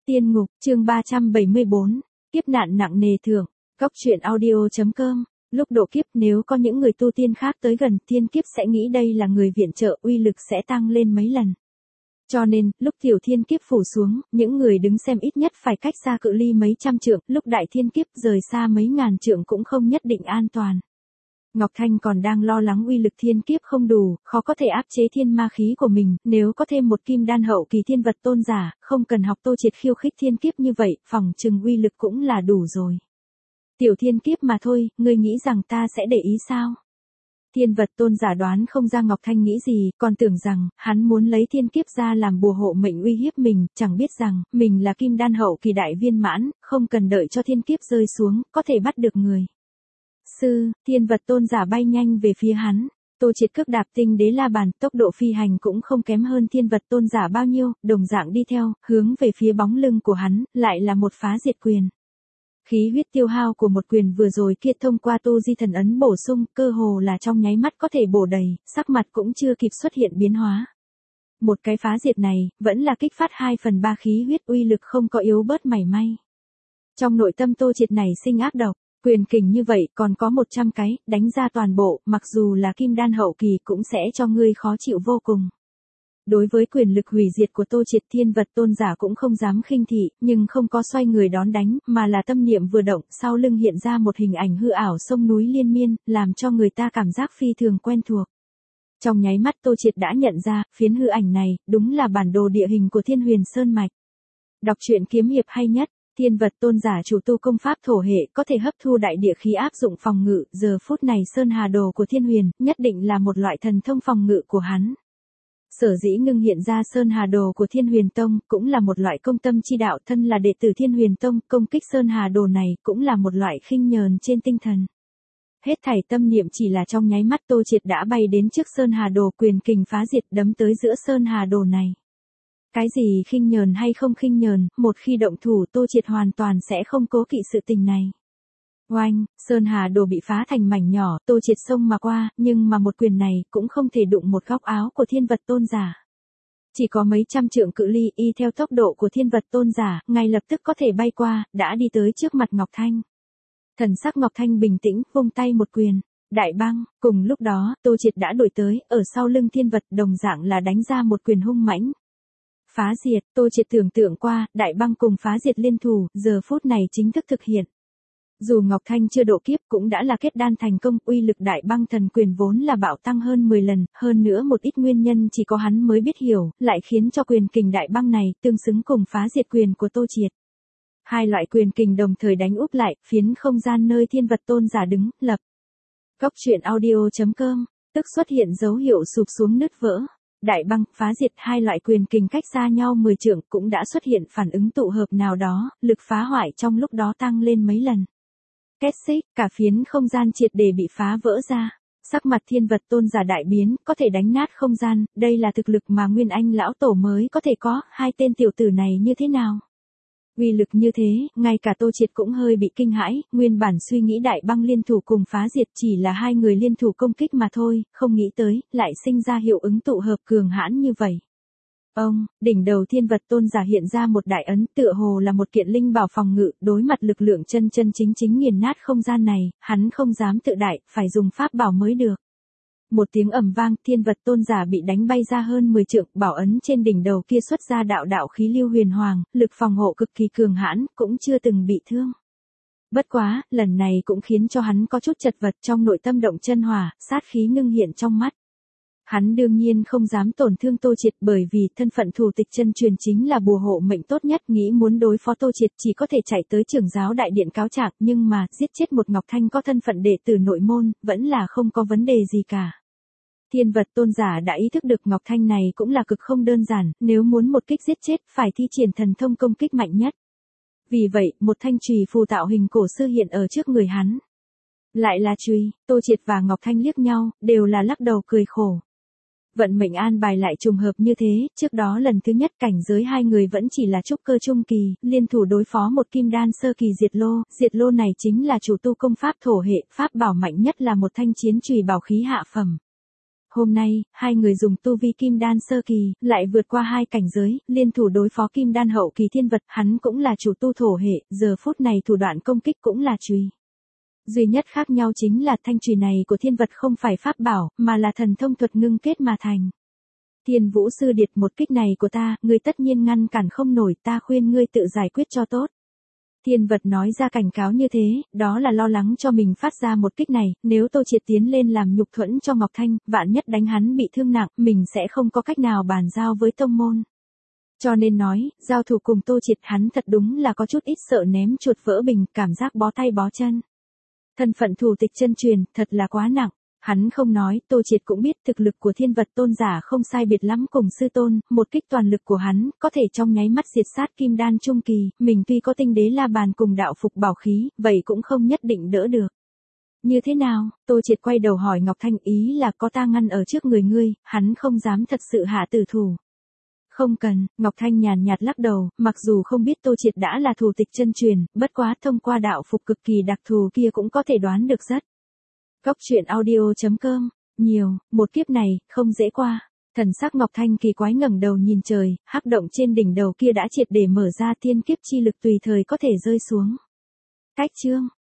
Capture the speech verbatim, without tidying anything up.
Tiên ngục, chương ba trăm bảy mươi bốn, kiếp nạn nặng nề thưởng, góc truyện audio.com. Lúc độ kiếp nếu có những người tu tiên khác tới gần, thiên kiếp sẽ nghĩ đây là người viện trợ, uy lực sẽ tăng lên mấy lần. Cho nên, lúc tiểu thiên kiếp phủ xuống, những người đứng xem ít nhất phải cách xa cự ly mấy trăm trượng, lúc đại thiên kiếp rời xa mấy ngàn trượng cũng không nhất định an toàn. Ngọc Thanh còn đang lo lắng uy lực thiên kiếp không đủ, khó có thể áp chế thiên ma khí của mình, nếu có thêm một kim đan hậu kỳ thiên vật tôn giả, không cần học Tô Triệt khiêu khích thiên kiếp như vậy, phòng chừng uy lực cũng là đủ rồi. Tiểu thiên kiếp mà thôi, ngươi nghĩ rằng ta sẽ để ý sao? Thiên vật tôn giả đoán không ra Ngọc Thanh nghĩ gì, còn tưởng rằng, hắn muốn lấy thiên kiếp ra làm bùa hộ mệnh uy hiếp mình, chẳng biết rằng, mình là kim đan hậu kỳ đại viên mãn, không cần đợi cho thiên kiếp rơi xuống, có thể bắt được người. Sư, thiên vật tôn giả bay nhanh về phía hắn. Tô Triệt cước đạp tinh đế la bàn, tốc độ phi hành cũng không kém hơn thiên vật tôn giả bao nhiêu, đồng dạng đi theo, hướng về phía bóng lưng của hắn, lại là một phá diệt quyền. Khí huyết tiêu hao của một quyền vừa rồi kia thông qua tu di thần ấn bổ sung, cơ hồ là trong nháy mắt có thể bổ đầy, sắc mặt cũng chưa kịp xuất hiện biến hóa. Một cái phá diệt này, vẫn là kích phát hai phần ba khí huyết, uy lực không có yếu bớt mảy may. Trong nội tâm Tô Triệt này sinh ác độc. Quyền kình như vậy còn có một trăm cái, đánh ra toàn bộ, mặc dù là kim đan hậu kỳ cũng sẽ cho ngươi khó chịu vô cùng. Đối với quyền lực hủy diệt của Tô Triệt, thiên vật tôn giả cũng không dám khinh thị, nhưng không có xoay người đón đánh, mà là tâm niệm vừa động, sau lưng hiện ra một hình ảnh hư ảo sông núi liên miên, làm cho người ta cảm giác phi thường quen thuộc. Trong nháy mắt Tô Triệt đã nhận ra, phiến hư ảnh này, đúng là bản đồ địa hình của Thiên Huyền Sơn Mạch. Đọc truyện kiếm hiệp hay nhất. Thiên vật tôn giả chủ tu công pháp thổ hệ, có thể hấp thu đại địa khí áp dụng phòng ngự, giờ phút này Sơn Hà Đồ của Thiên Huyền, nhất định là một loại thần thông phòng ngự của hắn. Sở dĩ ngưng hiện ra Sơn Hà Đồ của Thiên Huyền Tông, cũng là một loại công tâm chi đạo, thân là đệ tử Thiên Huyền Tông, công kích Sơn Hà Đồ này, cũng là một loại khinh nhờn trên tinh thần. Hết thảy tâm niệm chỉ là trong nháy mắt Tô Triệt đã bay đến trước Sơn Hà Đồ, quyền kình phá diệt đấm tới giữa Sơn Hà Đồ này. Cái gì khinh nhờn hay không khinh nhờn, một khi động thủ Tô Triệt hoàn toàn sẽ không cố kỵ sự tình này. Oanh, Sơn Hà Đồ bị phá thành mảnh nhỏ, Tô Triệt xông mà qua, nhưng mà một quyền này cũng không thể đụng một góc áo của thiên vật tôn giả. Chỉ có mấy trăm trượng cự ly, y theo tốc độ của thiên vật tôn giả, ngay lập tức có thể bay qua, đã đi tới trước mặt Ngọc Thanh. Thần sắc Ngọc Thanh bình tĩnh, vung tay một quyền. Đại băng, cùng lúc đó, Tô Triệt đã đuổi tới, ở sau lưng thiên vật đồng dạng là đánh ra một quyền hung mãnh. Phá diệt, Tô Triệt tưởng tượng qua, đại băng cùng phá diệt liên thủ, giờ phút này chính thức thực hiện. Dù Ngọc Thanh chưa độ kiếp cũng đã là kết đan thành công, uy lực đại băng thần quyền vốn là bạo tăng hơn mười lần, hơn nữa một ít nguyên nhân chỉ có hắn mới biết hiểu, lại khiến cho quyền kình đại băng này tương xứng cùng phá diệt quyền của Tô Triệt. Hai loại quyền kình đồng thời đánh úp lại, phiến không gian nơi thiên vật tôn giả đứng, lập. Góc truyện audio.com, tức xuất hiện dấu hiệu sụp xuống nứt vỡ. Đại băng, phá diệt hai loại quyền kình cách xa nhau mười trượng cũng đã xuất hiện phản ứng tụ hợp nào đó, lực phá hoại trong lúc đó tăng lên mấy lần. Kết xích, cả phiến không gian triệt để bị phá vỡ ra. Sắc mặt thiên vật tôn giả đại biến, có thể đánh nát không gian, đây là thực lực mà Nguyên Anh lão tổ mới có thể có, hai tên tiểu tử này như thế nào? Uy lực như thế, ngay cả Tô Triệt cũng hơi bị kinh hãi, nguyên bản suy nghĩ đại băng liên thủ cùng phá diệt chỉ là hai người liên thủ công kích mà thôi, không nghĩ tới, lại sinh ra hiệu ứng tụ hợp cường hãn như vậy. Ông, đỉnh đầu thiên vật tôn giả hiện ra một đại ấn, tựa hồ là một kiện linh bảo phòng ngự, đối mặt lực lượng chân chân chính chính nghiền nát không gian này, hắn không dám tự đại, phải dùng pháp bảo mới được. Một tiếng ầm vang, thiên vật tôn giả bị đánh bay ra hơn mười trượng, bảo ấn trên đỉnh đầu kia xuất ra đạo đạo khí lưu huyền hoàng, lực phòng hộ cực kỳ cường hãn, cũng chưa từng bị thương. Bất quá, lần này cũng khiến cho hắn có chút chật vật, trong nội tâm động chân hỏa, sát khí ngưng hiện trong mắt. Hắn đương nhiên không dám tổn thương Tô Triệt, bởi vì thân phận thủ tịch chân truyền chính là bùa hộ mệnh tốt nhất, nghĩ muốn đối phó Tô Triệt chỉ có thể chạy tới trưởng giáo đại điện cáo trạng, nhưng mà giết chết một Ngọc Thanh có thân phận đệ tử nội môn, vẫn là không có vấn đề gì cả. Thiên vật tôn giả đã ý thức được Ngọc Thanh này cũng là cực không đơn giản, nếu muốn một kích giết chết phải thi triển thần thông công kích mạnh nhất. Vì vậy, một thanh chùy phù tạo hình cổ xưa hiện ở trước người hắn. Lại là chùy, Tô Triệt và Ngọc Thanh liếc nhau, đều là lắc đầu cười khổ. Vận mệnh an bài lại trùng hợp như thế, trước đó lần thứ nhất cảnh giới hai người vẫn chỉ là trúc cơ trung kỳ, liên thủ đối phó một kim đan sơ kỳ diệt lô, diệt lô này chính là chủ tu công pháp thổ hệ, pháp bảo mạnh nhất là một thanh chiến chùy bảo khí hạ phẩm. Hôm nay, hai người dùng tu vi kim đan sơ kỳ, lại vượt qua hai cảnh giới, liên thủ đối phó kim đan hậu kỳ thiên vật, hắn cũng là chủ tu thổ hệ, giờ phút này thủ đoạn công kích cũng là chùy. Duy nhất khác nhau chính là thanh chùy này của thiên vật không phải pháp bảo, mà là thần thông thuật ngưng kết mà thành. Thiên Vũ Sư Điệt, một kích này của ta, ngươi tất nhiên ngăn cản không nổi, ta khuyên ngươi tự giải quyết cho tốt. Thiên vật nói ra cảnh cáo như thế, đó là lo lắng cho mình phát ra một kích này, nếu Tô Triệt tiến lên làm nhục thuẫn cho Ngọc Thanh, vạn nhất đánh hắn bị thương nặng, mình sẽ không có cách nào bàn giao với tông môn. Cho nên nói, giao thủ cùng Tô Triệt hắn thật đúng là có chút ít sợ ném chuột vỡ bình, cảm giác bó tay bó chân. Thân phận thủ tịch chân truyền, thật là quá nặng. Hắn không nói, Tô Triệt cũng biết thực lực của thiên vật tôn giả không sai biệt lắm cùng sư tôn, một kích toàn lực của hắn, có thể trong nháy mắt diệt sát kim đan trung kỳ, mình tuy có tinh đế la bàn cùng đạo phục bảo khí, vậy cũng không nhất định đỡ được. Như thế nào? Tô Triệt quay đầu hỏi Ngọc Thanh, ý là có ta ngăn ở trước người ngươi, hắn không dám thật sự hạ tử thủ. Không cần, Ngọc Thanh nhàn nhạt lắc đầu, mặc dù không biết Tô Triệt đã là thủ tịch chân truyền, bất quá thông qua đạo phục cực kỳ đặc thù kia cũng có thể đoán được rất. Góc truyện audio chấm com, nhiều, một kiếp này, không dễ qua. Thần sắc Ngọc Thanh kỳ quái ngẩng đầu nhìn trời, hắc động trên đỉnh đầu kia đã triệt để mở ra, thiên kiếp chi lực tùy thời có thể rơi xuống. Cách chương.